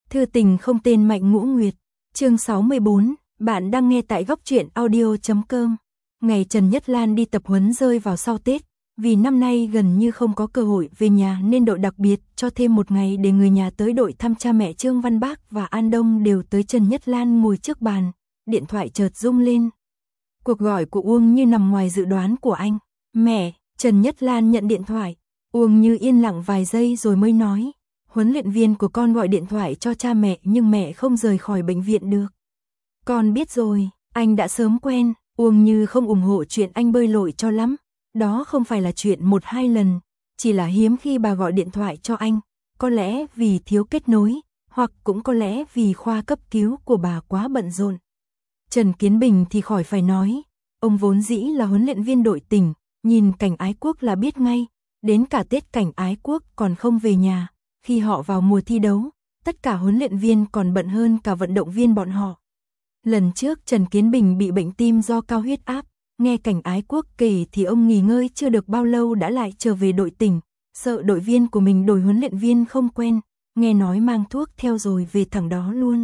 Thư tình không tên Mạnh Ngũ Nguyệt, chương 64, bạn đang nghe tại góc truyện audio.com. Ngày Trần Nhất Lan đi tập huấn rơi vào sau Tết, vì năm nay gần như không có cơ hội về nhà nên đội đặc biệt cho thêm một ngày để người nhà tới đội thăm cha mẹ. Trương Văn Bác và An Đông đều tới. Trần Nhất Lan ngồi trước bàn, điện thoại chợt rung lên. Cuộc gọi của Uông Như nằm ngoài dự đoán của anh. Mẹ, Trần Nhất Lan nhận điện thoại. Uông Như yên lặng vài giây rồi mới nói. Huấn luyện viên của con gọi điện thoại cho cha mẹ nhưng mẹ không rời khỏi bệnh viện được. Con biết rồi, anh đã sớm quen. Uông Như không ủng hộ chuyện anh bơi lội cho lắm. Đó không phải là chuyện 1-2 lần, chỉ là hiếm khi bà gọi điện thoại cho anh. Có lẽ vì thiếu kết nối, hoặc cũng có lẽ vì khoa cấp cứu của bà quá bận rộn. Trần Kiến Bình thì khỏi phải nói. Ông vốn dĩ là huấn luyện viên đội tỉnh, nhìn cảnh Ái Quốc là biết ngay. Đến cả Tết cảnh Ái Quốc còn không về nhà. Khi họ vào mùa thi đấu, tất cả huấn luyện viên còn bận hơn cả vận động viên bọn họ. Lần trước Trần Kiến Bình bị bệnh tim do cao huyết áp, nghe cảnh Ái Quốc kể thì ông nghỉ ngơi chưa được bao lâu đã lại trở về đội tỉnh, sợ đội viên của mình đổi huấn luyện viên không quen, nghe nói mang thuốc theo rồi về thẳng đó luôn.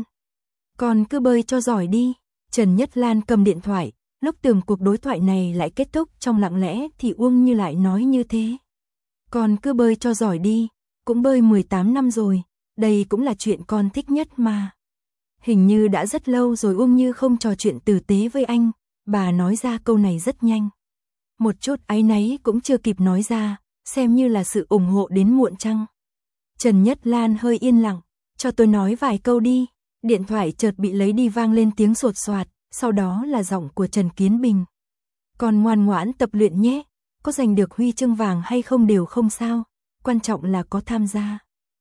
Con cứ bơi cho giỏi đi. Trần Nhất Lan cầm điện thoại, lúc tưởng cuộc đối thoại này lại kết thúc trong lặng lẽ thì Uông Như lại nói như thế. Con cứ bơi cho giỏi đi. Cũng bơi 18 năm rồi, đây cũng là chuyện con thích nhất mà. Hình như đã rất lâu rồi Uông Như không trò chuyện tử tế với anh, bà nói ra câu này rất nhanh. Một chút áy náy cũng chưa kịp nói ra, xem như là sự ủng hộ đến muộn chăng. Trần Nhất Lan hơi yên lặng, cho tôi nói vài câu đi. Điện thoại chợt bị lấy đi vang lên tiếng sột soạt, sau đó là giọng của Trần Kiến Bình. Con ngoan ngoãn tập luyện nhé, có giành được huy chương vàng hay không đều không sao. Quan trọng là có tham gia.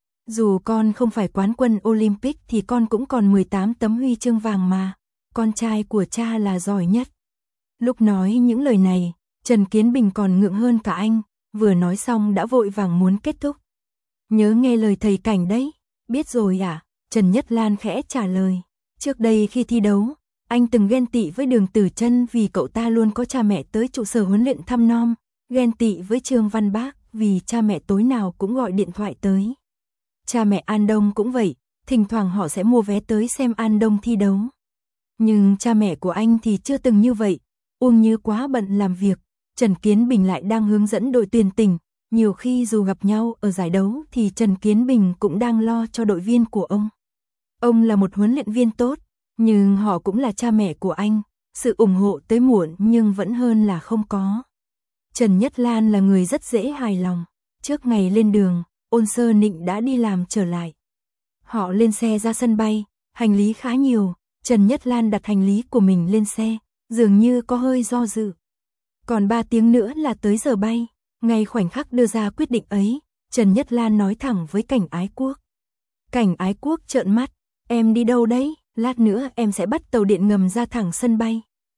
Dù con không phải quán quân Olympic thì con cũng còn 18 tấm huy chương vàng mà. Con trai của cha là giỏi nhất. Lúc nói những lời này, Trần Kiến Bình còn ngượng hơn cả anh, vừa nói xong đã vội vàng muốn kết thúc. Nhớ nghe lời thầy Cảnh đấy. Biết rồi à? Trần Nhất Lan khẽ trả lời. Trước đây khi thi đấu, anh từng ghen tị với Đường Tử Trân vì cậu ta luôn có cha mẹ tới trụ sở huấn luyện thăm nom, ghen tị với Trương Văn Bác vì cha mẹ tối nào cũng gọi điện thoại tới. Cha mẹ An Đông cũng vậy, thỉnh thoảng họ sẽ mua vé tới xem An Đông thi đấu. Nhưng cha mẹ của anh thì chưa từng như vậy. Uông Như quá bận làm việc, Trần Kiến Bình lại đang hướng dẫn đội tuyển tỉnh. Nhiều khi dù gặp nhau ở giải đấu thì Trần Kiến Bình cũng đang lo cho đội viên của ông. Ông là một huấn luyện viên tốt, nhưng họ cũng là cha mẹ của anh. Sự ủng hộ tới muộn nhưng vẫn hơn là không có. Trần Nhất Lan là người rất dễ hài lòng. Trước ngày lên đường, Ôn Sơ Nịnh đã đi làm trở lại. Họ lên xe ra sân bay, hành lý khá nhiều. Trần Nhất Lan đặt hành lý của mình lên xe, dường như có hơi do dự. Còn 3 tiếng nữa là tới giờ bay. Ngay khoảnh khắc đưa ra quyết định ấy, Trần Nhất Lan nói thẳng với Cảnh Ái Quốc. Cảnh Ái Quốc trợn mắt. Em đi đâu đấy? Lát nữa em sẽ bắt tàu điện ngầm ra thẳng sân bay.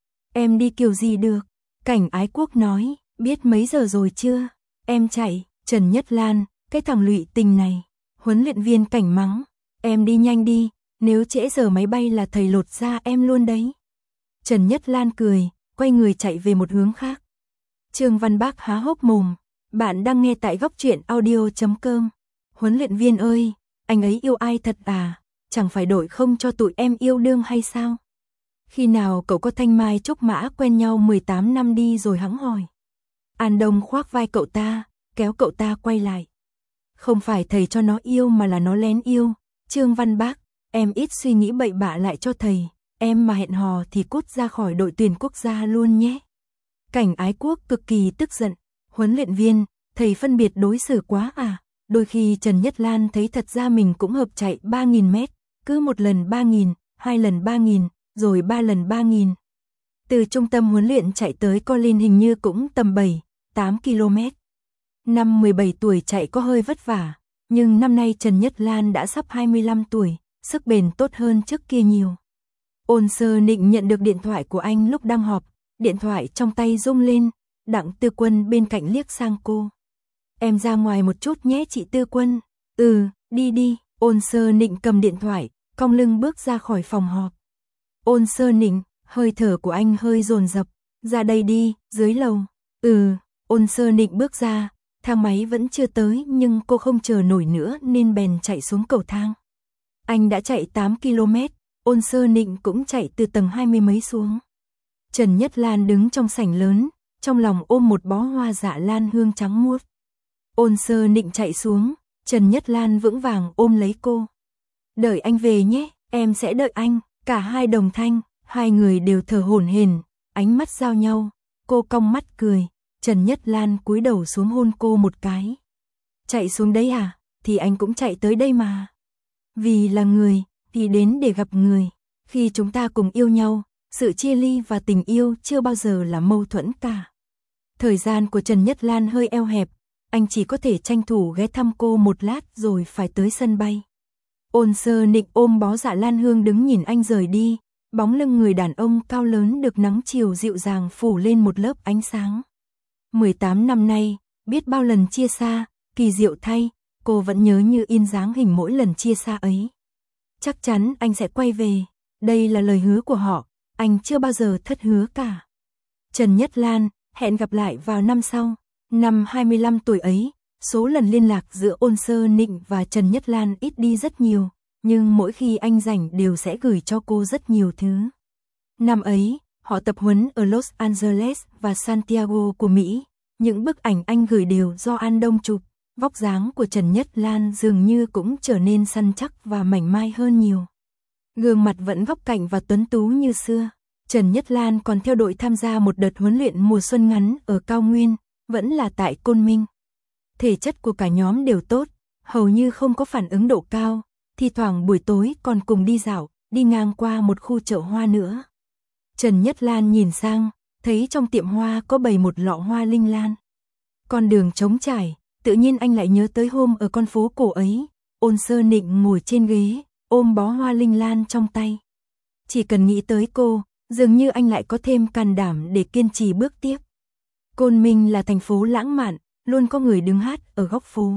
Em đi kiểu gì được? Cảnh Ái Quốc nói. Biết mấy giờ rồi chưa? Em chạy. Trần Nhất Lan, cái thằng lụy tình này. Huấn luyện viên Cảnh mắng. Em đi nhanh đi, nếu trễ giờ máy bay là thầy lột da em luôn đấy. Trần Nhất Lan cười, quay người chạy về một hướng khác. Trương Văn Bác há hốc mồm. Bạn đang nghe tại góc truyện audio.com. Huấn luyện viên ơi, anh ấy yêu ai thật à? Chẳng phải đội không cho tụi em yêu đương hay sao? Khi nào cậu có Thanh Mai Trúc Mã quen nhau 18 năm đi rồi hẵng hỏi. An Đông khoác vai cậu ta, kéo cậu ta quay lại. Không phải thầy cho nó yêu mà là nó lén yêu. Trương Văn Bác, em ít suy nghĩ bậy bạ lại cho thầy. Em mà hẹn hò thì cút ra khỏi đội tuyển quốc gia luôn nhé. Cảnh Ái Quốc cực kỳ tức giận. Huấn luyện viên, thầy phân biệt đối xử quá à? Đôi khi Trần Nhất Lan thấy thật ra mình cũng hợp chạy 3.000 mét. Cứ một lần 3.000, 2 lần 3.000, rồi 3 lần 3.000. Từ trung tâm huấn luyện chạy tới Colin hình như cũng tầm 7-8 km. Năm 17 tuổi chạy có hơi vất vả, nhưng năm nay Trần Nhất Lan đã sắp 25 tuổi, sức bền tốt hơn trước kia nhiều. Ôn Sơ Nịnh nhận được điện thoại của anh lúc đang họp, điện thoại trong tay rung lên, Đặng Tư Quân bên cạnh liếc sang cô. Em ra ngoài một chút nhé chị Tư Quân. Đi đi. Ôn Sơ Nịnh cầm điện thoại, cong lưng bước ra khỏi phòng họp. Ôn Sơ Nịnh, hơi thở của anh hơi dồn dập. Ra đây đi, dưới lầu. Ôn Sơ Nịnh bước ra, thang máy vẫn chưa tới nhưng cô không chờ nổi nữa nên bèn chạy xuống cầu thang. Anh đã chạy 8 km, Ôn Sơ Nịnh cũng chạy từ tầng 20 mấy xuống. Trần Nhất Lan đứng trong sảnh lớn, trong lòng ôm một bó hoa dạ lan hương trắng muốt. Ôn Sơ Nịnh chạy xuống, Trần Nhất Lan vững vàng ôm lấy cô. Đợi anh về nhé, em sẽ đợi anh. Cả hai đồng thanh, hai người đều thở hổn hển, ánh mắt giao nhau, cô cong mắt cười, Trần Nhất Lan cúi đầu xuống hôn cô một cái. Chạy xuống đấy à, thì anh cũng chạy tới đây mà. Vì là người, thì đến để gặp người. Khi chúng ta cùng yêu nhau, sự chia ly và tình yêu chưa bao giờ là mâu thuẫn cả. Thời gian của Trần Nhất Lan hơi eo hẹp, anh chỉ có thể tranh thủ ghé thăm cô một lát rồi phải tới sân bay. Ôn Sơ Nịnh ôm bó dạ lan hương đứng nhìn anh rời đi, bóng lưng người đàn ông cao lớn được nắng chiều dịu dàng phủ lên một lớp ánh sáng. 18 năm nay, biết bao lần chia xa, kỳ diệu thay, cô vẫn nhớ như in dáng hình mỗi lần chia xa ấy. Chắc chắn anh sẽ quay về, đây là lời hứa của họ, anh chưa bao giờ thất hứa cả. Trần Nhất Lan, hẹn gặp lại vào năm sau. Năm 25 tuổi ấy, số lần liên lạc giữa Ôn Sơ Nịnh và Trần Nhất Lan ít đi rất nhiều, nhưng mỗi khi anh rảnh đều sẽ gửi cho cô rất nhiều thứ. Năm ấy, họ tập huấn ở Los Angeles và Santiago của Mỹ, những bức ảnh anh gửi đều do An Đông chụp, vóc dáng của Trần Nhất Lan dường như cũng trở nên săn chắc và mảnh mai hơn nhiều. Gương mặt vẫn góc cạnh và tuấn tú như xưa. Trần Nhất Lan còn theo đội tham gia một đợt huấn luyện mùa xuân ngắn ở cao nguyên, vẫn là tại Côn Minh. Thể chất của cả nhóm đều tốt, hầu như không có phản ứng độ cao, thi thoảng buổi tối còn cùng đi dạo, đi ngang qua một khu chợ hoa nữa. Trần Nhất Lan nhìn sang, thấy trong tiệm hoa có bày một lọ hoa linh lan. Con đường trống trải, tự nhiên anh lại nhớ tới hôm ở con phố cổ ấy, Ôn Sơ Nịnh ngồi trên ghế, ôm bó hoa linh lan trong tay. Chỉ cần nghĩ tới cô, dường như anh lại có thêm can đảm để kiên trì bước tiếp. Côn Minh là thành phố lãng mạn, luôn có người đứng hát ở góc phố.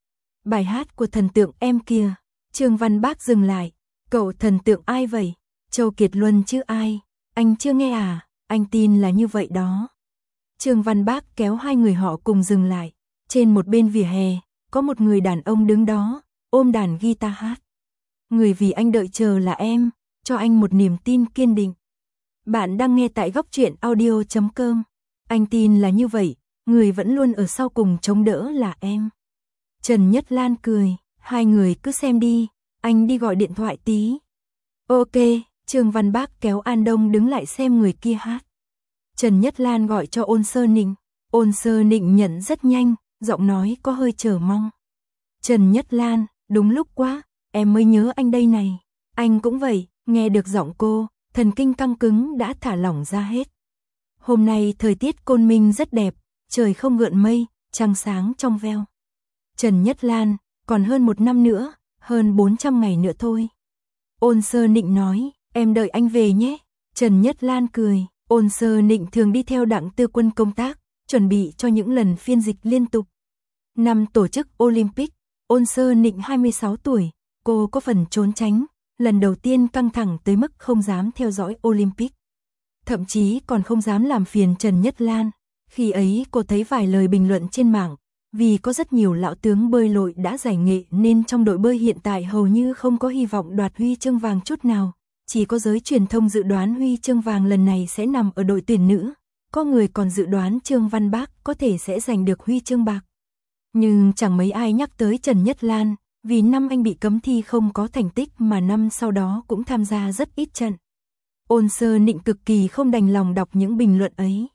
Bài hát của thần tượng em kia. Trương Văn Bác dừng lại. Cậu thần tượng ai vậy? Châu Kiệt Luân chứ ai? Anh chưa nghe à? Anh tin là như vậy đó. Trương Văn Bác kéo hai người họ cùng dừng lại. Trên một bên vỉa hè, có một người đàn ông đứng đó, ôm đàn guitar hát. Người vì anh đợi chờ là em, cho anh một niềm tin kiên định. Bạn đang nghe tại góc truyện audio.com. Anh tin là như vậy, người vẫn luôn ở sau cùng chống đỡ là em. Trần Nhất Lan cười, hai người cứ xem đi, anh đi gọi điện thoại tí. Ok, Trương Văn Bác kéo An Đông đứng lại xem người kia hát. Trần Nhất Lan gọi cho Ôn Sơ Nịnh. Ôn Sơ Nịnh nhận rất nhanh, giọng nói có hơi chờ mong. Trần Nhất Lan, đúng lúc quá, em mới nhớ anh đây này. Anh cũng vậy, nghe được giọng cô, thần kinh căng cứng đã thả lỏng ra hết. Hôm nay thời tiết Côn Minh rất đẹp, trời không gợn mây, trăng sáng trong veo. Trần Nhất Lan, còn hơn 1 năm nữa, hơn 400 ngày nữa thôi. Ôn Sơ Nịnh nói, em đợi anh về nhé. Trần Nhất Lan cười, Ôn Sơ Nịnh thường đi theo Đặng Tư Quân công tác, chuẩn bị cho những lần phiên dịch liên tục. Năm tổ chức Olympic, Ôn Sơ Nịnh 26 tuổi, cô có phần trốn tránh, lần đầu tiên căng thẳng tới mức không dám theo dõi Olympic. Thậm chí còn không dám làm phiền Trần Nhất Lan. Khi ấy cô thấy vài lời bình luận trên mạng, vì có rất nhiều lão tướng bơi lội đã giải nghệ nên trong đội bơi hiện tại hầu như không có hy vọng đoạt huy chương vàng chút nào. Chỉ có giới truyền thông dự đoán huy chương vàng lần này sẽ nằm ở đội tuyển nữ. Có người còn dự đoán Trương Văn Bác có thể sẽ giành được huy chương bạc. Nhưng chẳng mấy ai nhắc tới Trần Nhất Lan, vì năm anh bị cấm thi không có thành tích mà năm sau đó cũng tham gia rất ít trận. Ôn Sơ Nịnh cực kỳ không đành lòng đọc những bình luận ấy.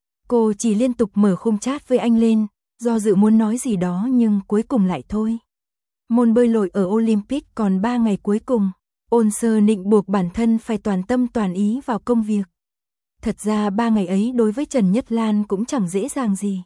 Cô chỉ liên tục mở khung chat với anh lên, do dự muốn nói gì đó nhưng cuối cùng lại thôi. Môn bơi lội ở Olympic còn 3 ngày cuối cùng, Ôn Sơ Nịnh buộc bản thân phải toàn tâm toàn ý vào công việc. Thật ra 3 ngày ấy đối với Trần Nhất Lan cũng chẳng dễ dàng gì.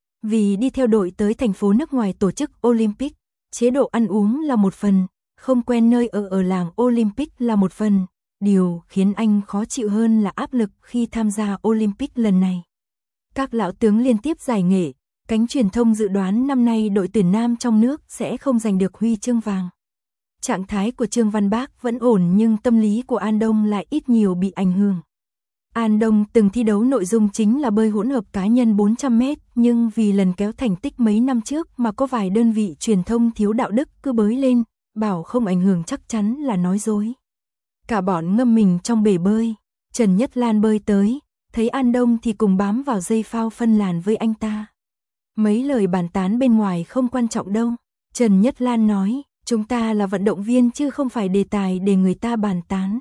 Vì đi theo đội tới thành phố nước ngoài tổ chức Olympic, chế độ ăn uống là một phần, không quen nơi ở làng Olympic là một phần. Điều khiến anh khó chịu hơn là áp lực khi tham gia Olympic lần này. Các lão tướng liên tiếp giải nghệ, cánh truyền thông dự đoán năm nay đội tuyển nam trong nước sẽ không giành được huy chương vàng. Trạng thái của Trương Văn Bác vẫn ổn nhưng tâm lý của An Đông lại ít nhiều bị ảnh hưởng. An Đông từng thi đấu nội dung chính là bơi hỗn hợp cá nhân 400m, nhưng vì lần kéo thành tích mấy năm trước mà có vài đơn vị truyền thông thiếu đạo đức cứ bới lên, bảo không ảnh hưởng chắc chắn là nói dối. Cả bọn ngâm mình trong bể bơi, Trần Nhất Lan bơi tới, thấy An Đông thì cùng bám vào dây phao phân làn với anh ta. Mấy lời bàn tán bên ngoài không quan trọng đâu, Trần Nhất Lan nói, chúng ta là vận động viên chứ không phải đề tài để người ta bàn tán.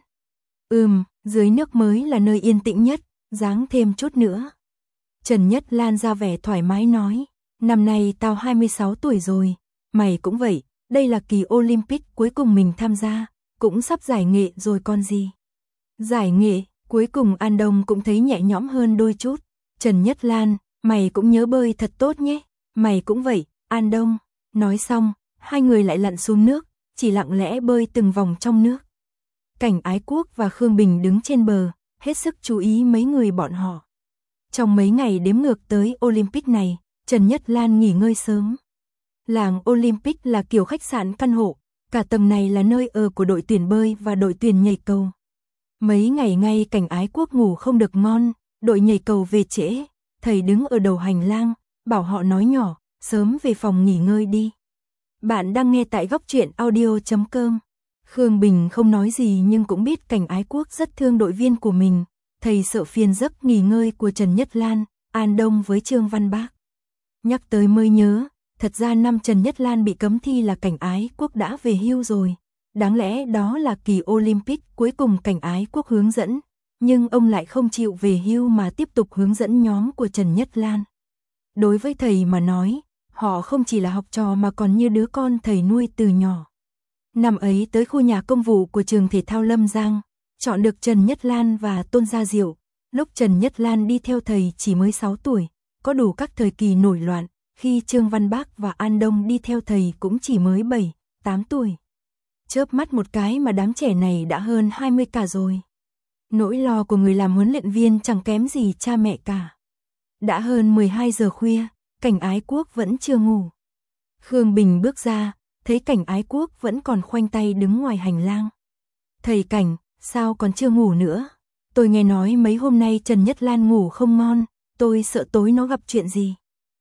Dưới nước mới là nơi yên tĩnh nhất, ráng thêm chút nữa. Trần Nhất Lan ra vẻ thoải mái nói, năm nay tao 26 tuổi rồi, mày cũng vậy, đây là kỳ Olympic cuối cùng mình tham gia, cũng sắp giải nghệ rồi còn gì. Giải nghệ, cuối cùng An Đông cũng thấy nhẹ nhõm hơn đôi chút. Trần Nhất Lan, mày cũng nhớ bơi thật tốt nhé, mày cũng vậy, An Đông. Nói xong, hai người lại lặn xuống nước, chỉ lặng lẽ bơi từng vòng trong nước. Cảnh Ái Quốc và Khương Bình đứng trên bờ, hết sức chú ý mấy người bọn họ. Trong mấy ngày đếm ngược tới Olympic này, Trần Nhất Lan nghỉ ngơi sớm. Làng Olympic là kiểu khách sạn căn hộ, cả tầng này là nơi ở của đội tuyển bơi và đội tuyển nhảy cầu. Mấy ngày ngay Cảnh Ái Quốc ngủ không được ngon, đội nhảy cầu về trễ, thầy đứng ở đầu hành lang, bảo họ nói nhỏ, sớm về phòng nghỉ ngơi đi. Bạn đang nghe tại góc truyện audio.com. Khương Bình không nói gì nhưng cũng biết Cảnh Ái Quốc rất thương đội viên của mình, thầy sợ phiền giấc nghỉ ngơi của Trần Nhất Lan, An Đông với Trương Văn Bác. Nhắc tới mới nhớ, thật ra năm Trần Nhất Lan bị cấm thi là Cảnh Ái Quốc đã về hưu rồi. Đáng lẽ đó là kỳ Olympic cuối cùng Cảnh Ái Quốc hướng dẫn, nhưng ông lại không chịu về hưu mà tiếp tục hướng dẫn nhóm của Trần Nhất Lan. Đối với thầy mà nói, họ không chỉ là học trò mà còn như đứa con thầy nuôi từ nhỏ. Năm ấy tới khu nhà công vụ của trường thể thao Lâm Giang, chọn được Trần Nhất Lan và Tôn Gia Diệu. Lúc Trần Nhất Lan đi theo thầy chỉ mới 6 tuổi, có đủ các thời kỳ nổi loạn, khi Trương Văn Bác và An Đông đi theo thầy cũng chỉ mới 7, 8 tuổi. Chớp mắt một cái mà đám trẻ này đã hơn 20 cả rồi. Nỗi lo của người làm huấn luyện viên chẳng kém gì cha mẹ cả. Đã hơn 12 giờ khuya, Cảnh Ái Quốc vẫn chưa ngủ. Khương Bình bước ra, thấy Cảnh Ái Quốc vẫn còn khoanh tay đứng ngoài hành lang. Thầy Cảnh, sao còn chưa ngủ nữa? Tôi nghe nói mấy hôm nay Trần Nhất Lan ngủ không ngon, tôi sợ tối nó gặp chuyện gì.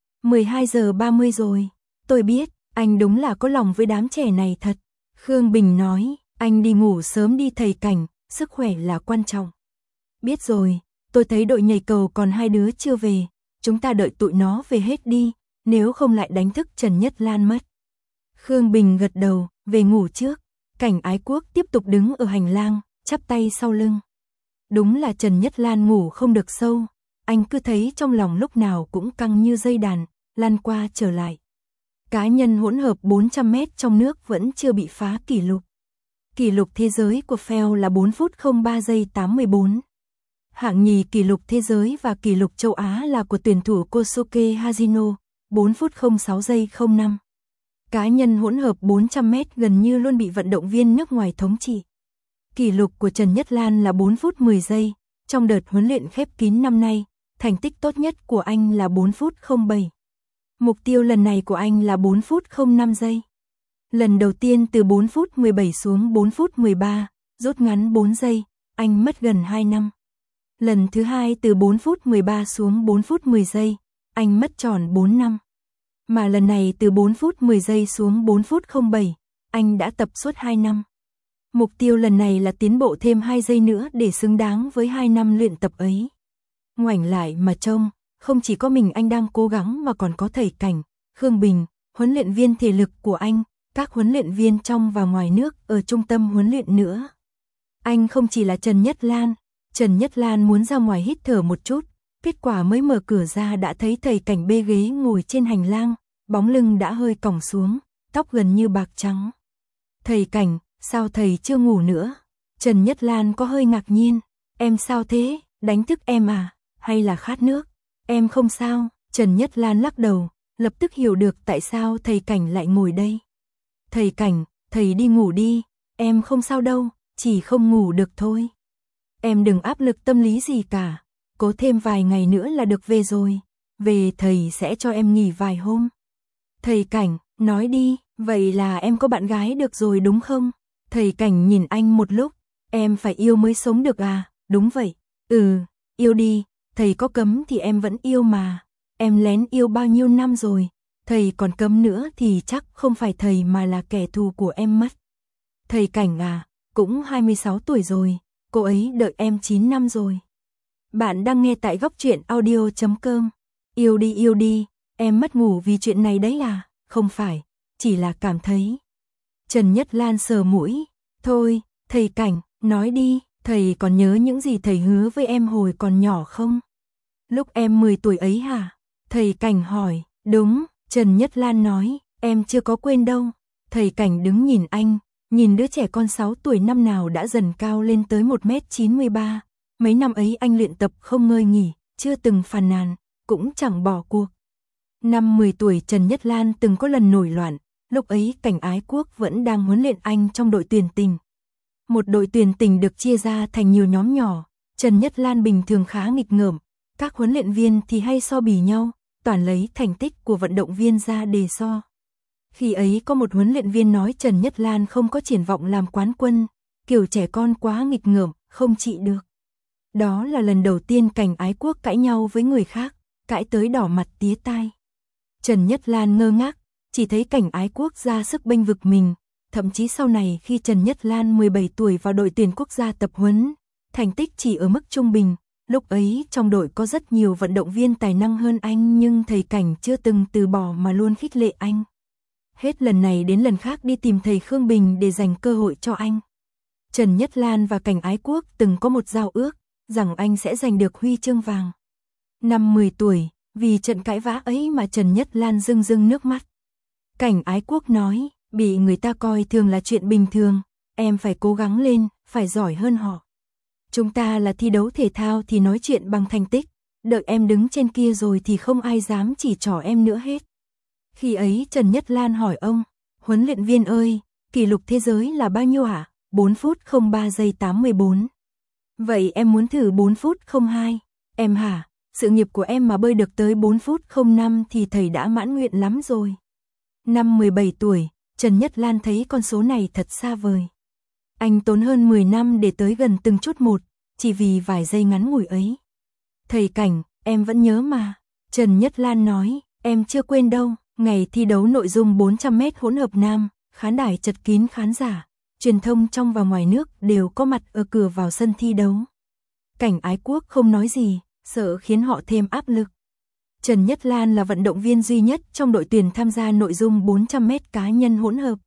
12 giờ 30 rồi, tôi biết, anh đúng là có lòng với đám trẻ này thật. Khương Bình nói, anh đi ngủ sớm đi thầy Cảnh, sức khỏe là quan trọng. Biết rồi, tôi thấy đội nhảy cầu còn 2 đứa chưa về, chúng ta đợi tụi nó về hết đi, nếu không lại đánh thức Trần Nhất Lan mất. Khương Bình gật đầu, về ngủ trước. Cảnh Ái Quốc tiếp tục đứng ở hành lang, chắp tay sau lưng. Đúng là Trần Nhất Lan ngủ không được sâu, anh cứ thấy trong lòng lúc nào cũng căng như dây đàn, lăn qua trở lại. Cá nhân hỗn hợp 400 mét trong nước vẫn chưa bị phá kỷ lục. Kỷ lục thế giới của Phelps là 4 phút 03 giây 84. Hạng nhì kỷ lục thế giới và kỷ lục châu Á là của tuyển thủ Kosuke Hashino, 4 phút 06 giây 05. Cá nhân hỗn hợp 400 mét gần như luôn bị vận động viên nước ngoài thống trị. Kỷ lục của Trần Nhất Lan là 4 phút 10 giây. Trong đợt huấn luyện khép kín năm nay, thành tích tốt nhất của anh là 4 phút 07. Mục tiêu lần này của anh là 4 phút 05 giây. Lần đầu tiên từ 4 phút 17 xuống 4 phút 13, rút ngắn 4 giây, anh mất gần 2 năm. Lần thứ hai từ 4 phút 13 xuống 4 phút 10 giây, anh mất tròn 4 năm. Mà lần này từ 4 phút 10 giây xuống 4 phút 07, anh đã tập suốt 2 năm. Mục tiêu lần này là tiến bộ thêm 2 giây nữa để xứng đáng với 2 năm luyện tập ấy. Ngoảnh lại mà trông, không chỉ có mình anh đang cố gắng mà còn có thầy Cảnh, Khương Bình, huấn luyện viên thể lực của anh, các huấn luyện viên trong và ngoài nước ở trung tâm huấn luyện nữa. Anh không chỉ là Trần Nhất Lan muốn ra ngoài hít thở một chút, kết quả mới mở cửa ra đã thấy thầy Cảnh bê ghế ngồi trên hành lang, bóng lưng đã hơi còng xuống, tóc gần như bạc trắng. Thầy Cảnh, sao thầy chưa ngủ nữa? Trần Nhất Lan có hơi ngạc nhiên, em sao thế, đánh thức em à, hay là khát nước? Em không sao, Trần Nhất Lan lắc đầu, lập tức hiểu được tại sao thầy Cảnh lại ngồi đây. Thầy Cảnh, thầy đi ngủ đi, em không sao đâu, chỉ không ngủ được thôi. Em đừng áp lực tâm lý gì cả, cố thêm vài ngày nữa là được về rồi, về thầy sẽ cho em nghỉ vài hôm. Thầy Cảnh, nói đi, vậy là em có bạn gái được rồi đúng không? Thầy Cảnh nhìn anh một lúc, em phải yêu mới sống được à, đúng vậy, yêu đi, thầy có cấm thì em vẫn yêu mà, em lén yêu bao nhiêu năm rồi, thầy còn cấm nữa thì chắc không phải thầy mà là kẻ thù của em mất. thầy Cảnh à, cũng 26 tuổi rồi, cô ấy đợi em 9 năm rồi. Bạn đang nghe tại góc truyện audio.com. Yêu đi, em mất ngủ vì chuyện này đấy à? Không phải, chỉ là cảm thấy. Trần Nhất Lan sờ mũi, thôi, thầy Cảnh, nói đi, thầy còn nhớ những gì thầy hứa với em hồi còn nhỏ không? Lúc em 10 tuổi ấy hả? Thầy Cảnh hỏi, đúng, Trần Nhất Lan nói, em chưa có quên đâu. Thầy Cảnh đứng nhìn anh, nhìn đứa trẻ con 6 tuổi năm nào đã dần cao lên tới 1m93. Mấy năm ấy anh luyện tập không ngơi nghỉ, chưa từng phàn nàn, cũng chẳng bỏ cuộc. Năm 10 tuổi Trần Nhất Lan từng có lần nổi loạn, lúc ấy Cảnh Ái Quốc vẫn đang huấn luyện anh trong đội tuyển tình. Một đội tuyển tình được chia ra thành nhiều nhóm nhỏ, Trần Nhất Lan bình thường khá nghịch ngợm, các huấn luyện viên thì hay so bì nhau, toàn lấy thành tích của vận động viên ra để so. Khi ấy có một huấn luyện viên nói Trần Nhất Lan không có triển vọng làm quán quân, kiểu trẻ con quá nghịch ngợm, không trị được. Đó là lần đầu tiên Cảnh Ái Quốc cãi nhau với người khác, cãi tới đỏ mặt tía tai. Trần Nhất Lan ngơ ngác, chỉ thấy Cảnh Ái Quốc ra sức bênh vực mình, thậm chí sau này khi Trần Nhất Lan 17 tuổi vào đội tuyển quốc gia tập huấn, thành tích chỉ ở mức trung bình, lúc ấy trong đội có rất nhiều vận động viên tài năng hơn anh nhưng thầy Cảnh chưa từng từ bỏ mà luôn khích lệ anh. Hết lần này đến lần khác đi tìm thầy Khương Bình để dành cơ hội cho anh. Trần Nhất Lan và Cảnh Ái Quốc từng có một giao ước, rằng anh sẽ giành được huy chương vàng. Năm 10 tuổi, vì trận cãi vã ấy mà Trần Nhất Lan rưng rưng nước mắt. Cảnh Ái Quốc nói, bị người ta coi thường là chuyện bình thường, em phải cố gắng lên, phải giỏi hơn họ. Chúng ta là thi đấu thể thao thì nói chuyện bằng thành tích, đợi em đứng trên kia rồi thì không ai dám chỉ trỏ em nữa hết. Khi ấy Trần Nhất Lan hỏi ông, huấn luyện viên ơi, kỷ lục thế giới là bao nhiêu hả? 4 phút 03 giây 84. Vậy em muốn thử 4 phút 02. Em hả? Sự nghiệp của em mà bơi được tới 4 phút 05 thì thầy đã mãn nguyện lắm rồi. Năm 17 tuổi, Trần Nhất Lan thấy con số này thật xa vời. Anh tốn hơn 10 năm để tới gần từng chút một, chỉ vì vài giây ngắn ngủi ấy. Thầy Cảnh, em vẫn nhớ mà. Trần Nhất Lan nói, em chưa quên đâu. Ngày thi đấu nội dung 400m hỗn hợp nam, khán đài chật kín khán giả, truyền thông trong và ngoài nước đều có mặt ở cửa vào sân thi đấu. Cảnh Ái Quốc không nói gì, sợ khiến họ thêm áp lực. Trần Nhất Lan là vận động viên duy nhất trong đội tuyển tham gia nội dung 400m cá nhân hỗn hợp.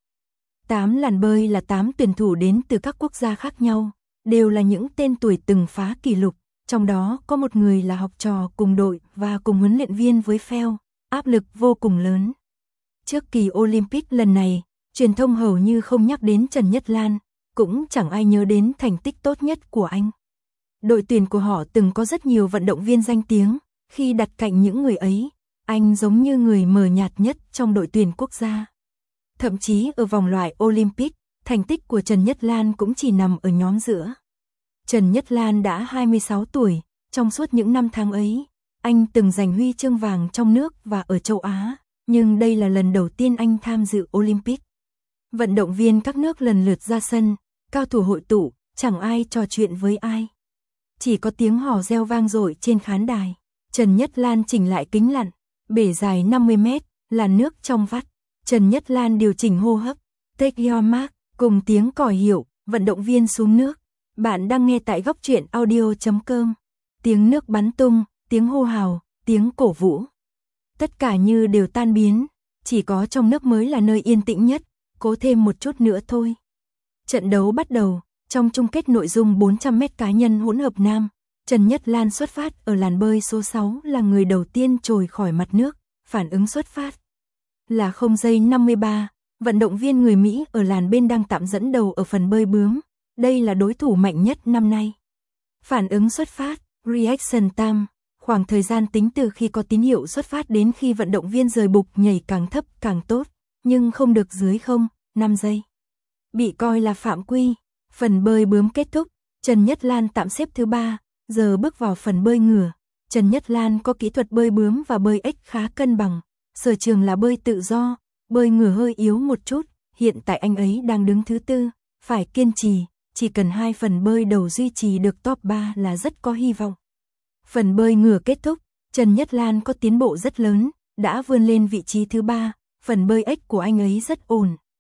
8 làn bơi là 8 tuyển thủ đến từ các quốc gia khác nhau, đều là những tên tuổi từng phá kỷ lục, trong đó có một người là học trò cùng đội và cùng huấn luyện viên với Pheo. Áp lực vô cùng lớn. Trước kỳ Olympic lần này, truyền thông hầu như không nhắc đến Trần Nhất Lan, cũng chẳng ai nhớ đến thành tích tốt nhất của anh. Đội tuyển của họ từng có rất nhiều vận động viên danh tiếng, khi đặt cạnh những người ấy, anh giống như người mờ nhạt nhất trong đội tuyển quốc gia. Thậm chí ở vòng loại Olympic, thành tích của Trần Nhất Lan cũng chỉ nằm ở nhóm giữa. Trần Nhất Lan đã 26 tuổi, trong suốt những năm tháng ấy, anh từng giành huy chương vàng trong nước và ở châu Á, nhưng đây là lần đầu tiên anh tham dự Olympic. Vận động viên các nước lần lượt ra sân, cao thủ hội tụ, chẳng ai trò chuyện với ai. Chỉ có tiếng hò reo vang dội trên khán đài. Trần Nhất Lan chỉnh lại kính lặn, bể dài 50m, là nước trong vắt. Trần Nhất Lan điều chỉnh hô hấp, take your mark, cùng tiếng còi hiệu, vận động viên xuống nước. Bạn đang nghe tại góc truyện audio.com. Tiếng nước bắn tung, tiếng hô hào, tiếng cổ vũ. Tất cả như đều tan biến, chỉ có trong nước mới là nơi yên tĩnh nhất, cố thêm một chút nữa thôi. Trận đấu bắt đầu, trong chung kết nội dung 400m cá nhân hỗn hợp nam, Trần Nhất Lan xuất phát ở làn bơi số 6 là người đầu tiên trồi khỏi mặt nước, phản ứng xuất phát là 0 giây 53, vận động viên người Mỹ ở làn bên đang tạm dẫn đầu ở phần bơi bướm, đây là đối thủ mạnh nhất năm nay. Phản ứng xuất phát, reaction time, khoảng thời gian tính từ khi có tín hiệu xuất phát đến khi vận động viên rời bục nhảy càng thấp càng tốt, nhưng không được dưới 0,5 giây. Bị coi là phạm quy. Phần bơi bướm kết thúc, Trần Nhất Lan tạm xếp thứ 3, giờ bước vào phần bơi ngửa. Trần Nhất Lan có kỹ thuật bơi bướm và bơi ếch khá cân bằng, sở trường là bơi tự do, bơi ngửa hơi yếu một chút, hiện tại anh ấy đang đứng thứ 4, phải kiên trì, chỉ cần 2 phần bơi đầu duy trì được top 3 là rất có hy vọng. Phần bơi ngửa kết thúc, Trần Nhất Lan có tiến bộ rất lớn, đã vươn lên vị trí thứ 3, phần bơi ếch của anh ấy rất ổn.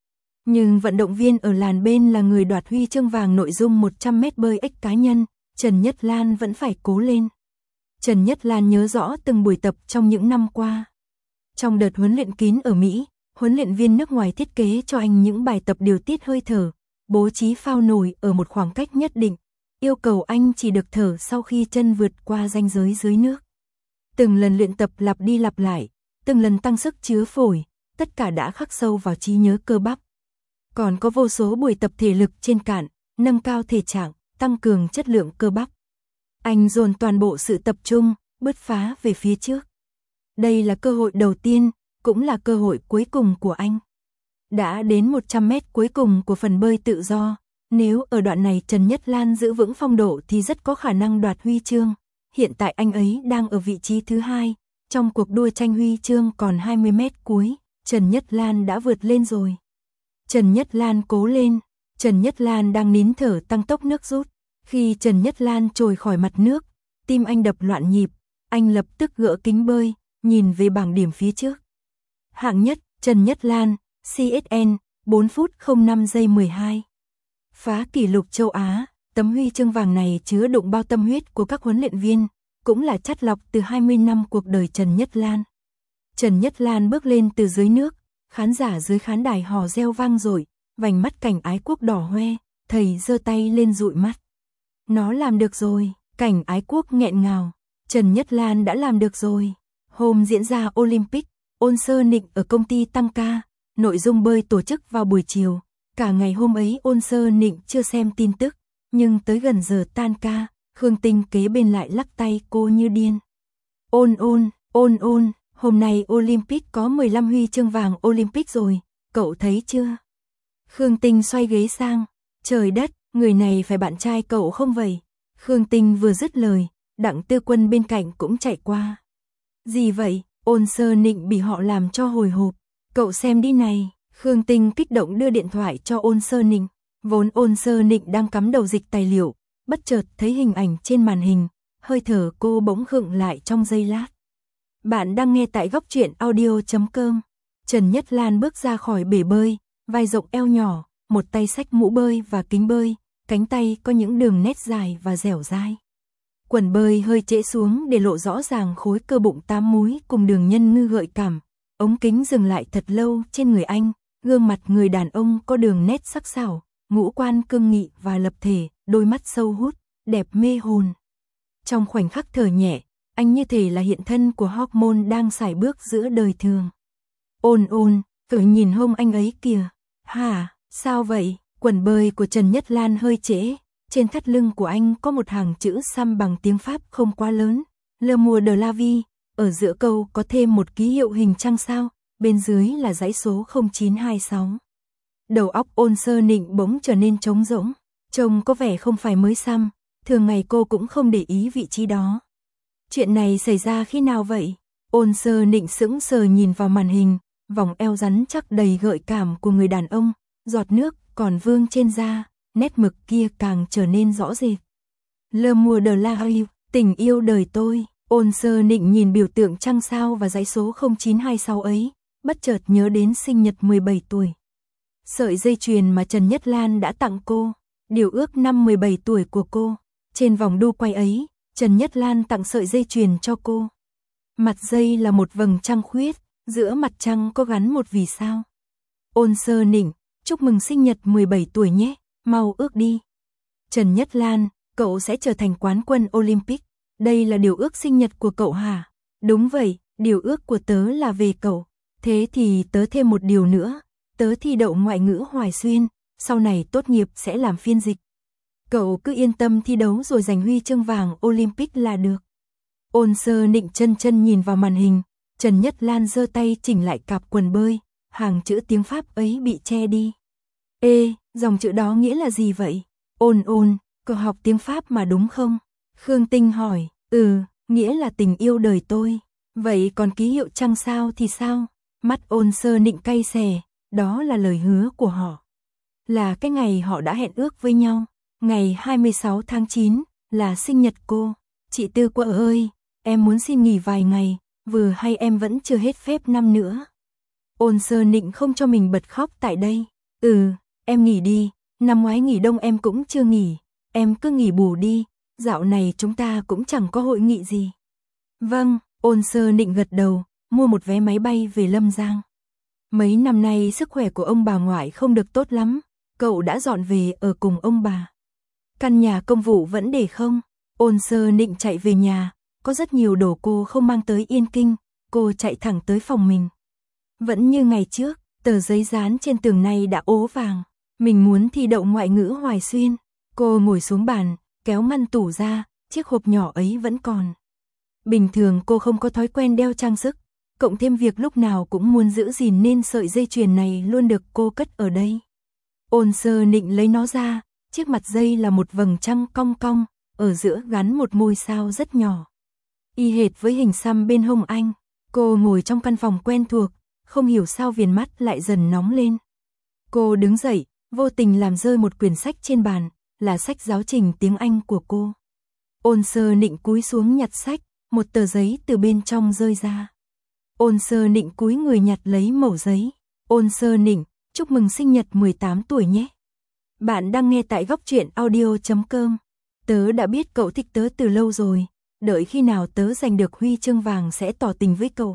Nhưng vận động viên ở làn bên là người đoạt huy chương vàng nội dung 100m bơi ếch cá nhân, Trần Nhất Lan vẫn phải cố lên. Trần Nhất Lan nhớ rõ từng buổi tập trong những năm qua. Trong đợt huấn luyện kín ở Mỹ, huấn luyện viên nước ngoài thiết kế cho anh những bài tập điều tiết hơi thở, bố trí phao nổi ở một khoảng cách nhất định, yêu cầu anh chỉ được thở sau khi chân vượt qua ranh giới dưới nước. Từng lần luyện tập lặp đi lặp lại, từng lần tăng sức chứa phổi, tất cả đã khắc sâu vào trí nhớ cơ bắp. Còn có vô số buổi tập thể lực trên cạn, nâng cao thể trạng, tăng cường chất lượng cơ bắp. Anh dồn toàn bộ sự tập trung, bứt phá về phía trước. Đây là cơ hội đầu tiên, cũng là cơ hội cuối cùng của anh. Đã đến 100m cuối cùng của phần bơi tự do, nếu ở đoạn này Trần Nhất Lan giữ vững phong độ thì rất có khả năng đoạt huy chương. Hiện tại anh ấy đang ở vị trí thứ 2, trong cuộc đua tranh huy chương còn 20m cuối, Trần Nhất Lan đã vượt lên rồi. Trần Nhất Lan cố lên, Trần Nhất Lan đang nín thở tăng tốc nước rút. Khi Trần Nhất Lan trồi khỏi mặt nước, tim anh đập loạn nhịp, anh lập tức gỡ kính bơi, nhìn về bảng điểm phía trước. Hạng nhất, Trần Nhất Lan, CSN, 4 phút 05 giây 12. Phá kỷ lục châu Á, tấm huy chương vàng này chứa đựng bao tâm huyết của các huấn luyện viên, cũng là chắt lọc từ 20 năm cuộc đời Trần Nhất Lan. Trần Nhất Lan bước lên từ dưới nước, khán giả dưới khán đài hò reo vang dội, vành mắt Cảnh Ái Quốc đỏ hoe, thầy giơ tay lên dụi mắt. Nó làm được rồi, Cảnh Ái Quốc nghẹn ngào, Trần Nhất Lan đã làm được rồi. Hôm diễn ra Olympic, Ôn Sơ Nịnh ở công ty tăng ca, nội dung bơi tổ chức vào buổi chiều. Cả ngày hôm ấy Ôn Sơ Nịnh chưa xem tin tức, nhưng tới gần giờ tan ca, Khương Tinh kế bên lại lắc tay cô như điên. Ôn, hôm nay Olympic có 15 huy chương vàng Olympic rồi, cậu thấy chưa? Khương Tinh xoay ghế sang, trời đất, người này phải bạn trai cậu không vậy? Khương Tinh vừa dứt lời, Đặng Tư Quân bên cạnh cũng chạy qua. Gì vậy? Ôn Sơ Nịnh bị họ làm cho hồi hộp. Cậu xem đi này. Khương Tinh kích động đưa điện thoại cho Ôn Sơ Nịnh. Vốn Ôn Sơ Nịnh đang cắm đầu dịch tài liệu, bất chợt thấy hình ảnh trên màn hình, hơi thở cô bỗng khựng lại trong giây lát. Bạn đang nghe tại góc truyện audio.com. Trần Nhất Lan bước ra khỏi bể bơi, vai rộng eo nhỏ, một tay xách mũ bơi và kính bơi, cánh tay có những đường nét dài và dẻo dai. Quần bơi hơi trễ xuống để lộ rõ ràng khối cơ bụng 8 múi cùng đường nhân ngư gợi cảm. Ống kính dừng lại thật lâu trên người anh, gương mặt người đàn ông có đường nét sắc sảo, ngũ quan cương nghị và lập thể, đôi mắt sâu hút, đẹp mê hồn. Trong khoảnh khắc thở nhẹ, anh như thể là hiện thân của hormone đang sải bước giữa đời thường. Ôn, cậu nhìn hông anh ấy kìa. Hả, sao vậy? Quần bơi của Trần Nhất Lan hơi trễ. Trên thắt lưng của anh có một hàng chữ xăm bằng tiếng Pháp không quá lớn. Le Mur de la Vie. Ở giữa câu có thêm một ký hiệu hình trăng sao, bên dưới là dãy số 0926. Đầu óc Ôn Sơ Nịnh bỗng trở nên trống rỗng. Trông có vẻ không phải mới xăm, thường ngày cô cũng không để ý vị trí đó. Chuyện này xảy ra khi nào vậy? Ôn Sơ Nịnh sững sờ nhìn vào màn hình, vòng eo rắn chắc đầy gợi cảm của người đàn ông, giọt nước còn vương trên da, nét mực kia càng trở nên rõ rệt. Le Mur de la Vie, tình yêu đời tôi. Ôn Sơ Nịnh nhìn biểu tượng trăng sao và dãy số 0926 ấy, bất chợt nhớ đến sinh nhật 17 tuổi. Sợi dây chuyền mà Trần Nhất Lan đã tặng cô, điều ước năm 17 tuổi của cô. Trên vòng đu quay ấy, Trần Nhất Lan tặng sợi dây chuyền cho cô. Mặt dây là một vầng trăng khuyết, giữa mặt trăng có gắn một vì sao. Ôn Sơ Nịnh, chúc mừng sinh nhật 17 tuổi nhé, mau ước đi. Trần Nhất Lan, cậu sẽ trở thành quán quân Olympic. Đây là điều ước sinh nhật của cậu hả? Đúng vậy, điều ước của tớ là về cậu. Thế thì tớ thêm một điều nữa. Tớ thi đậu ngoại ngữ Hoài Xuyên, sau này tốt nghiệp sẽ làm phiên dịch. Cậu cứ yên tâm thi đấu rồi giành huy chương vàng Olympic là được. Ôn Sơ Nịnh chân nhìn vào màn hình, Trần Nhất Lan giơ tay chỉnh lại cặp quần bơi, hàng chữ tiếng Pháp ấy bị che đi. Ê, dòng chữ đó nghĩa là gì vậy? Ôn, cậu học tiếng Pháp mà đúng không? Khương Tinh hỏi, nghĩa là tình yêu đời tôi. Vậy còn ký hiệu trăng sao thì sao? Mắt Ôn Sơ Nịnh cay xè, đó là lời hứa của họ. Là cái ngày họ đã hẹn ước với nhau. Ngày 26 tháng 9 là sinh nhật cô. Chị Tư Quợ ơi, em muốn xin nghỉ vài ngày, vừa hay em vẫn chưa hết phép năm nữa. Ôn Sơ Nịnh không cho mình bật khóc tại đây. Em nghỉ đi, năm ngoái nghỉ đông em cũng chưa nghỉ, em cứ nghỉ bù đi, dạo này chúng ta cũng chẳng có hội nghị gì. Vâng, Ôn Sơ Nịnh gật đầu, mua một vé máy bay về Lâm Giang. Mấy năm nay sức khỏe của ông bà ngoại không được tốt lắm, cậu đã dọn về ở cùng ông bà. Căn nhà công vụ vẫn để không? Ôn Sơ Nịnh chạy về nhà, có rất nhiều đồ cô không mang tới Yên Kinh, cô chạy thẳng tới phòng mình. Vẫn như ngày trước, tờ giấy dán trên tường này đã ố vàng, mình muốn thi đậu ngoại ngữ Hoài Xuyên. Cô ngồi xuống bàn, kéo ngăn tủ ra, chiếc hộp nhỏ ấy vẫn còn. Bình thường cô không có thói quen đeo trang sức, cộng thêm việc lúc nào cũng muốn giữ gìn nên sợi dây chuyền này luôn được cô cất ở đây. Ôn Sơ Nịnh lấy nó ra, chiếc mặt dây là một vầng trăng cong cong, ở giữa gắn một ngôi sao rất nhỏ. Y hệt với hình xăm bên hông anh. Cô ngồi trong căn phòng quen thuộc, không hiểu sao viền mắt lại dần nóng lên. Cô đứng dậy, vô tình làm rơi một quyển sách trên bàn, là sách giáo trình tiếng Anh của cô. Ôn Sơ Nịnh cúi xuống nhặt sách, một tờ giấy từ bên trong rơi ra. Ôn Sơ Nịnh cúi người nhặt lấy mẩu giấy. Ôn Sơ Nịnh, chúc mừng sinh nhật 18 tuổi nhé. Bạn đang nghe tại goctruyện.audio.com. Tớ đã biết cậu thích tớ từ lâu rồi, đợi khi nào tớ giành được huy chương vàng sẽ tỏ tình với cậu.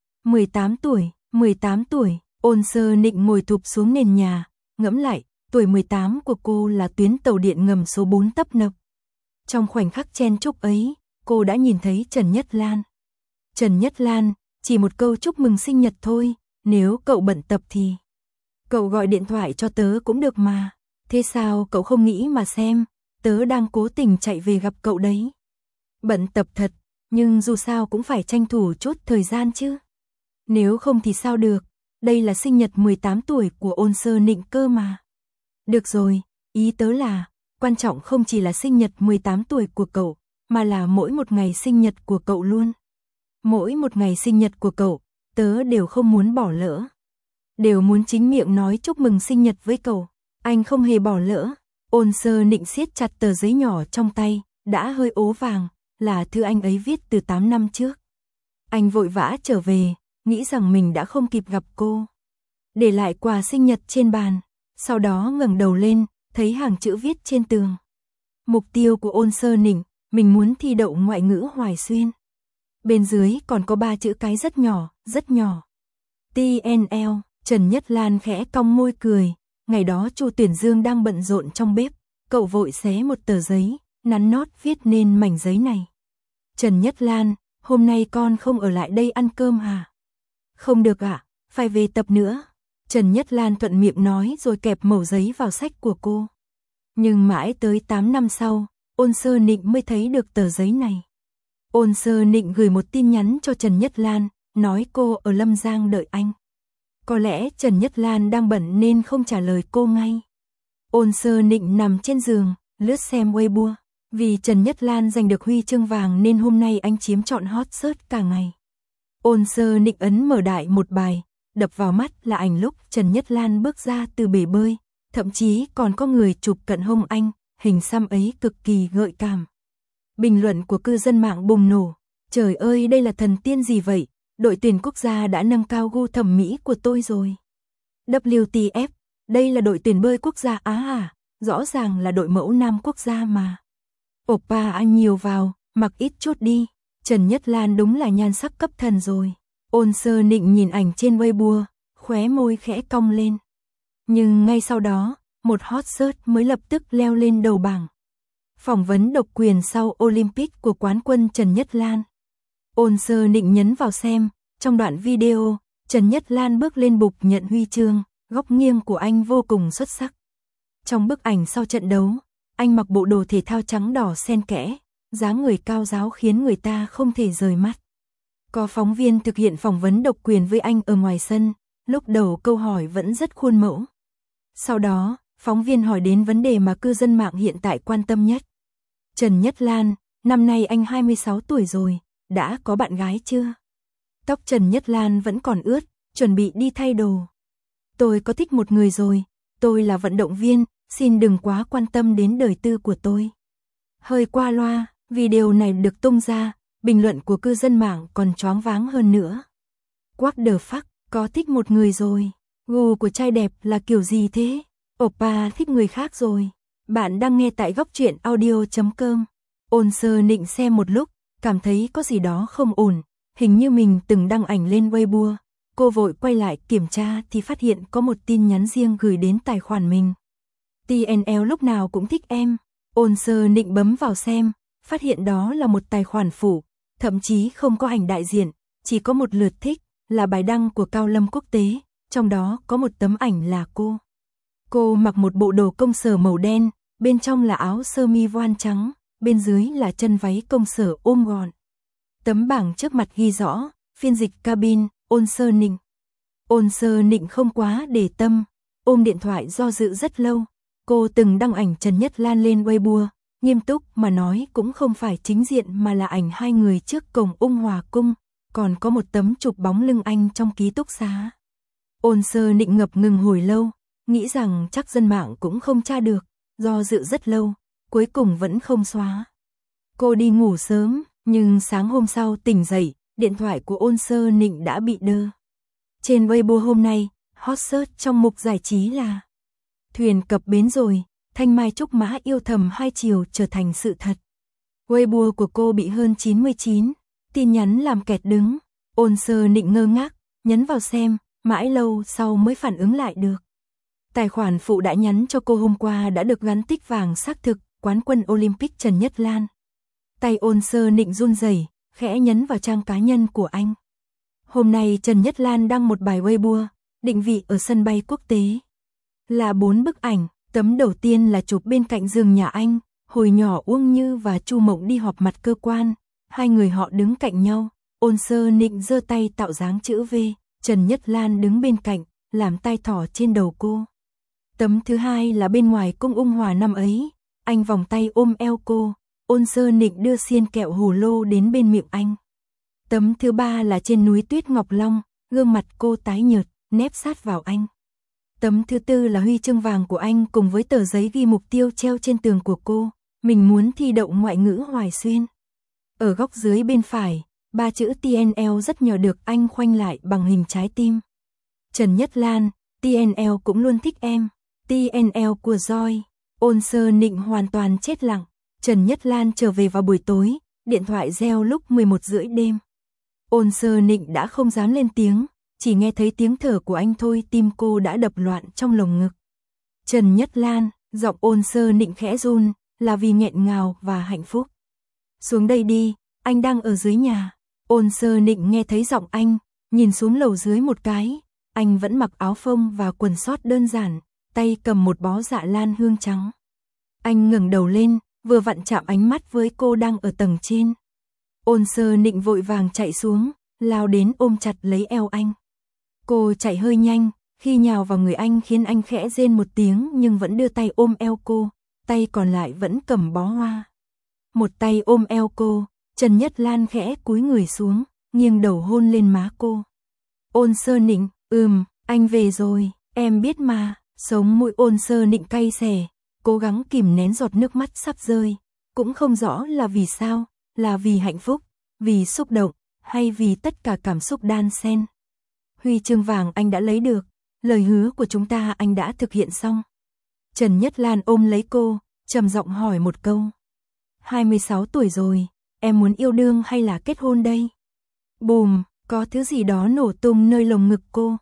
18 tuổi, Ôn Sơ Nịnh ngồi thụp xuống nền nhà, ngẫm lại, tuổi 18 của cô là tuyến tàu điện ngầm số 4 tấp nập. Trong khoảnh khắc chen chúc ấy, cô đã nhìn thấy Trần Nhất Lan. Trần Nhất Lan, chỉ một câu chúc mừng sinh nhật thôi, nếu cậu bận tập thì cậu gọi điện thoại cho tớ cũng được mà. Thế sao cậu không nghĩ mà xem, tớ đang cố tình chạy về gặp cậu đấy. Bận tập thật, nhưng dù sao cũng phải tranh thủ chút thời gian chứ. Nếu không thì sao được, đây là sinh nhật 18 tuổi của Ôn Sơ Nịnh cơ mà. Được rồi, ý tớ là, quan trọng không chỉ là sinh nhật 18 tuổi của cậu, mà là mỗi một ngày sinh nhật của cậu luôn. Mỗi một ngày sinh nhật của cậu, tớ đều không muốn bỏ lỡ. Đều muốn chính miệng nói chúc mừng sinh nhật với cậu. Anh không hề bỏ lỡ. Ôn Sơ Nịnh siết chặt tờ giấy nhỏ trong tay, đã hơi ố vàng, là thư anh ấy viết từ 8 năm trước. Anh vội vã trở về, nghĩ rằng mình đã không kịp gặp cô. Để lại quà sinh nhật trên bàn, sau đó ngẩng đầu lên, thấy hàng chữ viết trên tường. Mục tiêu của Ôn Sơ Nịnh, mình muốn thi đậu ngoại ngữ Hoài Xuyên. Bên dưới còn có 3 chữ cái rất nhỏ, rất nhỏ. TNL, Trần Nhất Lan khẽ cong môi cười. Ngày đó Chu Tuyển Dương đang bận rộn trong bếp, cậu vội xé một tờ giấy, nắn nót viết nên mảnh giấy này. Trần Nhất Lan, hôm nay con không ở lại đây ăn cơm hả? Không được ạ, phải về tập nữa. Trần Nhất Lan thuận miệng nói rồi kẹp mẩu giấy vào sách của cô. Nhưng mãi tới 8 năm sau, Ôn Sơ Nịnh mới thấy được tờ giấy này. Ôn Sơ Nịnh gửi một tin nhắn cho Trần Nhất Lan, nói cô ở Lâm Giang đợi anh. Có lẽ Trần Nhất Lan đang bận nên không trả lời cô ngay. Ôn Sơ Nịnh nằm trên giường, lướt xem Weibo. Vì Trần Nhất Lan giành được huy chương vàng nên hôm nay anh chiếm trọn hot search cả ngày. Ôn Sơ Nịnh ấn mở đại một bài, đập vào mắt là ảnh lúc Trần Nhất Lan bước ra từ bể bơi, thậm chí còn có người chụp cận hông anh, hình xăm ấy cực kỳ gợi cảm. Bình luận của cư dân mạng bùng nổ, trời ơi đây là thần tiên gì vậy, đội tuyển quốc gia đã nâng cao gu thẩm mỹ của tôi rồi. WTF, đây là đội tuyển bơi quốc gia Á à, rõ ràng là đội mẫu nam quốc gia mà. Oppa anh nhiều vào, mặc ít chút đi, Trần Nhất Lan đúng là nhan sắc cấp thần rồi. Ôn Sơ Nịnh nhìn ảnh trên Weibo, khóe môi khẽ cong lên. Nhưng ngay sau đó, một hot search mới lập tức leo lên đầu bảng. Phỏng vấn độc quyền sau Olympic của quán quân Trần Nhất Lan. Ôn Sơ Nịnh nhấn vào xem, trong đoạn video, Trần Nhất Lan bước lên bục nhận huy chương, góc nghiêng của anh vô cùng xuất sắc. Trong bức ảnh sau trận đấu, anh mặc bộ đồ thể thao trắng đỏ xen kẽ, dáng người cao ráo khiến người ta không thể rời mắt. Có phóng viên thực hiện phỏng vấn độc quyền với anh ở ngoài sân, lúc đầu câu hỏi vẫn rất khuôn mẫu. Sau đó, phóng viên hỏi đến vấn đề mà cư dân mạng hiện tại quan tâm nhất. Trần Nhất Lan, năm nay anh 26 tuổi rồi, đã có bạn gái chưa? Tóc Trần Nhất Lan vẫn còn ướt, chuẩn bị đi thay đồ. Tôi có thích một người rồi, tôi là vận động viên, xin đừng quá quan tâm đến đời tư của tôi. Hơi qua loa, video này được tung ra, bình luận của cư dân mạng còn choáng váng hơn nữa. What the fuck, có thích một người rồi. Gu của trai đẹp là kiểu gì thế? Oppa thích người khác rồi. Bạn đang nghe tại góc truyện audio.com. Ôn Sơ Nịnh xem một lúc, cảm thấy có gì đó không ổn, hình như mình từng đăng ảnh lên Weibo. Cô vội quay lại kiểm tra thì phát hiện có một tin nhắn riêng gửi đến tài khoản mình. TNL lúc nào cũng thích em. Ôn Sơ Nịnh bấm vào xem, phát hiện đó là một tài khoản phụ, thậm chí không có ảnh đại diện, chỉ có một lượt thích, là bài đăng của Cao Lâm Quốc tế, trong đó có một tấm ảnh là cô. Cô mặc một bộ đồ công sở màu đen, bên trong là áo sơ mi voan trắng, bên dưới là chân váy công sở ôm gọn. Tấm bảng trước mặt ghi rõ, phiên dịch cabin, Ôn Sơ Nịnh. Ôn Sơ Nịnh không quá để tâm, ôm điện thoại do dự rất lâu. Cô từng đăng ảnh Trần Nhất Lan lên Weibo, nghiêm túc mà nói cũng không phải chính diện mà là ảnh hai người trước cổng Ung Hòa Cung, còn có một tấm chụp bóng lưng anh trong ký túc xá. Ôn Sơ Nịnh ngập ngừng hồi lâu, nghĩ rằng chắc dân mạng cũng không tra được, do dự rất lâu, cuối cùng vẫn không xóa. Cô đi ngủ sớm, nhưng sáng hôm sau tỉnh dậy, điện thoại của Ôn Sơ Nịnh đã bị đơ. Trên Weibo hôm nay, hot search trong mục giải trí là thuyền cập bến rồi, Thanh Mai Trúc Mã yêu thầm 2 chiều trở thành sự thật. Weibo của cô bị hơn 99 tin nhắn làm kẹt đứng. Ôn Sơ Nịnh ngơ ngác, nhấn vào xem, mãi lâu sau mới phản ứng lại được. Tài khoản phụ đã nhắn cho cô hôm qua đã được gắn tích vàng xác thực, quán quân Olympic Trần Nhất Lan. Tay Ôn Sơ Nịnh run rẩy, khẽ nhấn vào trang cá nhân của anh. Hôm nay Trần Nhất Lan đăng một bài Weibo, định vị ở sân bay quốc tế. Là 4 bức ảnh, tấm đầu tiên là chụp bên cạnh giường nhà anh, hồi nhỏ Uông Như và Chu Mộng đi họp mặt cơ quan, hai người họ đứng cạnh nhau, Ôn Sơ Nịnh giơ tay tạo dáng chữ V, Trần Nhất Lan đứng bên cạnh, làm tay thỏ trên đầu cô. Tấm thứ hai là bên ngoài cung Ung Hòa năm ấy, anh vòng tay ôm eo cô, Ôn Sơ Nịnh đưa xiên kẹo hồ lô đến bên miệng anh. Tấm thứ ba là trên núi Tuyết Ngọc Long, gương mặt cô tái nhợt, nép sát vào anh. Tấm thứ tư là huy chương vàng của anh cùng với tờ giấy ghi mục tiêu treo trên tường của cô, mình muốn thi đậu ngoại ngữ Hoài Xuyên. Ở góc dưới bên phải, 3 chữ TNL rất nhỏ được anh khoanh lại bằng hình trái tim. Trần Nhất Lan, TNL cũng luôn thích em, TNL của Joy. Ôn Sơ Nịnh hoàn toàn chết lặng. Trần Nhất Lan trở về vào buổi tối, điện thoại reo lúc 11:30 đêm. Ôn Sơ Nịnh đã không dám lên tiếng, chỉ nghe thấy tiếng thở của anh thôi tim cô đã đập loạn trong lồng ngực. Trần Nhất Lan, giọng Ôn Sơ Nịnh khẽ run, là vì nghẹn ngào và hạnh phúc. Xuống đây đi, anh đang ở dưới nhà. Ôn Sơ Nịnh nghe thấy giọng anh, nhìn xuống lầu dưới một cái, anh vẫn mặc áo phông và quần sót đơn giản, tay cầm một bó dạ lan hương trắng. Anh ngẩng đầu lên, vừa vặn chạm ánh mắt với cô đang ở tầng trên. Ôn Sơ Nịnh vội vàng chạy xuống, lao đến ôm chặt lấy eo anh. Cô chạy hơi nhanh, khi nhào vào người anh khiến anh khẽ rên một tiếng nhưng vẫn đưa tay ôm eo cô, tay còn lại vẫn cầm bó hoa. Một tay ôm eo cô, Trần Nhất Lan khẽ cúi người xuống, nghiêng đầu hôn lên má cô. Ôn Sơ Nịnh, anh về rồi, em biết mà. Sống mũi Ôn Sơ Nịnh cay xè, cố gắng kìm nén giọt nước mắt sắp rơi, cũng không rõ là vì sao, là vì hạnh phúc, vì xúc động, hay vì tất cả cảm xúc đan xen. Huy chương vàng anh đã lấy được, lời hứa của chúng ta anh đã thực hiện xong. Trần Nhất Lan ôm lấy cô, trầm giọng hỏi một câu. 26 tuổi rồi, em muốn yêu đương hay là kết hôn đây? Bùm, có thứ gì đó nổ tung nơi lồng ngực cô.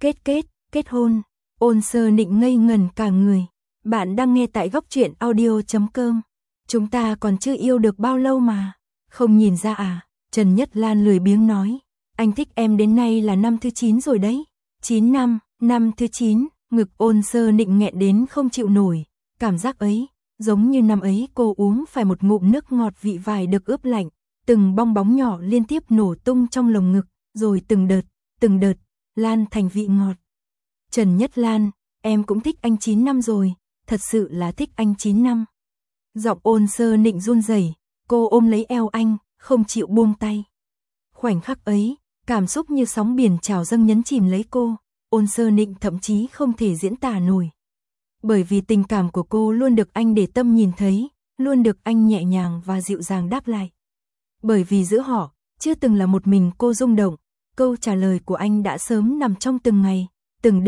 Kết hôn. Ôn Sơ Nịnh ngây ngẩn cả người. Bạn đang nghe tại góc truyện audio.com. Chúng ta còn chưa yêu được bao lâu mà. Không nhìn ra à? Trần Nhất Lan lười biếng nói. Anh thích em đến nay là năm thứ 9 rồi đấy. 9 năm, năm thứ 9, ngực Ôn Sơ Nịnh nghẹn đến không chịu nổi. Cảm giác ấy, giống như năm ấy cô uống phải một ngụm nước ngọt vị vải được ướp lạnh. Từng bong bóng nhỏ liên tiếp nổ tung trong lồng ngực, rồi từng đợt, lan thành vị ngọt. Trần Nhất Lan, em cũng thích anh 9 năm rồi, thật sự là thích anh 9 năm. Giọng Ôn Sơ Nịnh run rẩy, cô ôm lấy eo anh, không chịu buông tay. Khoảnh khắc ấy, cảm xúc như sóng biển trào dâng nhấn chìm lấy cô, Ôn Sơ Nịnh thậm chí không thể diễn tả nổi. Bởi vì tình cảm của cô luôn được anh để tâm nhìn thấy, luôn được anh nhẹ nhàng và dịu dàng đáp lại. Bởi vì giữa họ, chưa từng là một mình cô rung động, câu trả lời của anh đã sớm nằm trong từng ngày, từng đêm,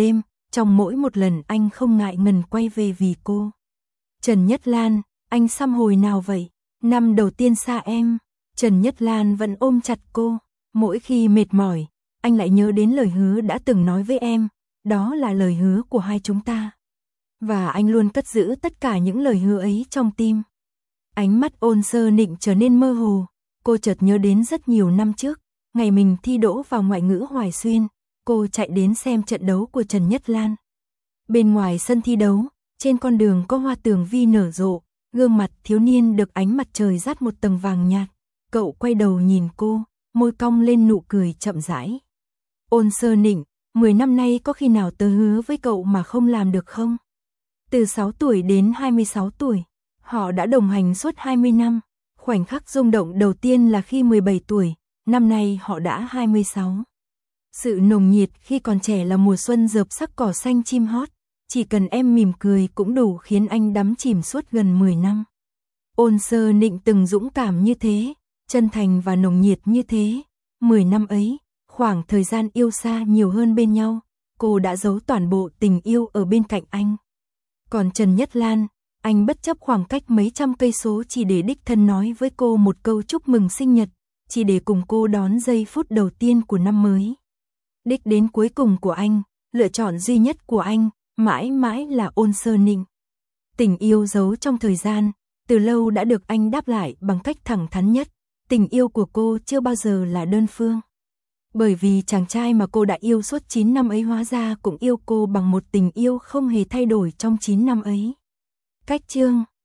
trong mỗi một lần anh không ngại ngần quay về vì cô. Trần Nhất Lan, anh xăm hồi nào vậy? Năm đầu tiên xa em. Trần Nhất Lan vẫn ôm chặt cô. Mỗi khi mệt mỏi, anh lại nhớ đến lời hứa đã từng nói với em. Đó là lời hứa của hai chúng ta. Và anh luôn cất giữ tất cả những lời hứa ấy trong tim. Ánh mắt Ôn Sơ Nịnh trở nên mơ hồ. Cô chợt nhớ đến rất nhiều năm trước, ngày mình thi đỗ vào ngoại ngữ Hoài Xuyên, cô chạy đến xem trận đấu của Trần Nhất Lan. Bên ngoài sân thi đấu, trên con đường có hoa tường vi nở rộ, gương mặt thiếu niên được ánh mặt trời dát một tầng vàng nhạt. Cậu quay đầu nhìn cô, môi cong lên nụ cười chậm rãi. Ôn Sơ Nịnh, 10 năm nay có khi nào tớ hứa với cậu mà không làm được không? Từ 6 tuổi đến 26 tuổi, họ đã đồng hành suốt 20 năm. Khoảnh khắc rung động đầu tiên là khi 17 tuổi, năm nay họ đã 26. Sự nồng nhiệt khi còn trẻ là mùa xuân rợp sắc cỏ xanh chim hót, chỉ cần em mỉm cười cũng đủ khiến anh đắm chìm suốt gần 10 năm. Ôn Sơ Nịnh từng dũng cảm như thế, chân thành và nồng nhiệt như thế. 10 năm ấy, khoảng thời gian yêu xa nhiều hơn bên nhau, cô đã giấu toàn bộ tình yêu ở bên cạnh anh. Còn Trần Nhất Lan, anh bất chấp khoảng cách mấy trăm cây số chỉ để đích thân nói với cô một câu chúc mừng sinh nhật, chỉ để cùng cô đón giây phút đầu tiên của năm mới. Đích đến cuối cùng của anh, lựa chọn duy nhất của anh, mãi mãi là Ôn Sơ Nịnh. Tình yêu giấu trong thời gian, từ lâu đã được anh đáp lại bằng cách thẳng thắn nhất. Tình yêu của cô chưa bao giờ là đơn phương. Bởi vì chàng trai mà cô đã yêu suốt 9 năm ấy hóa ra cũng yêu cô bằng một tình yêu không hề thay đổi trong 9 năm ấy. Cách chương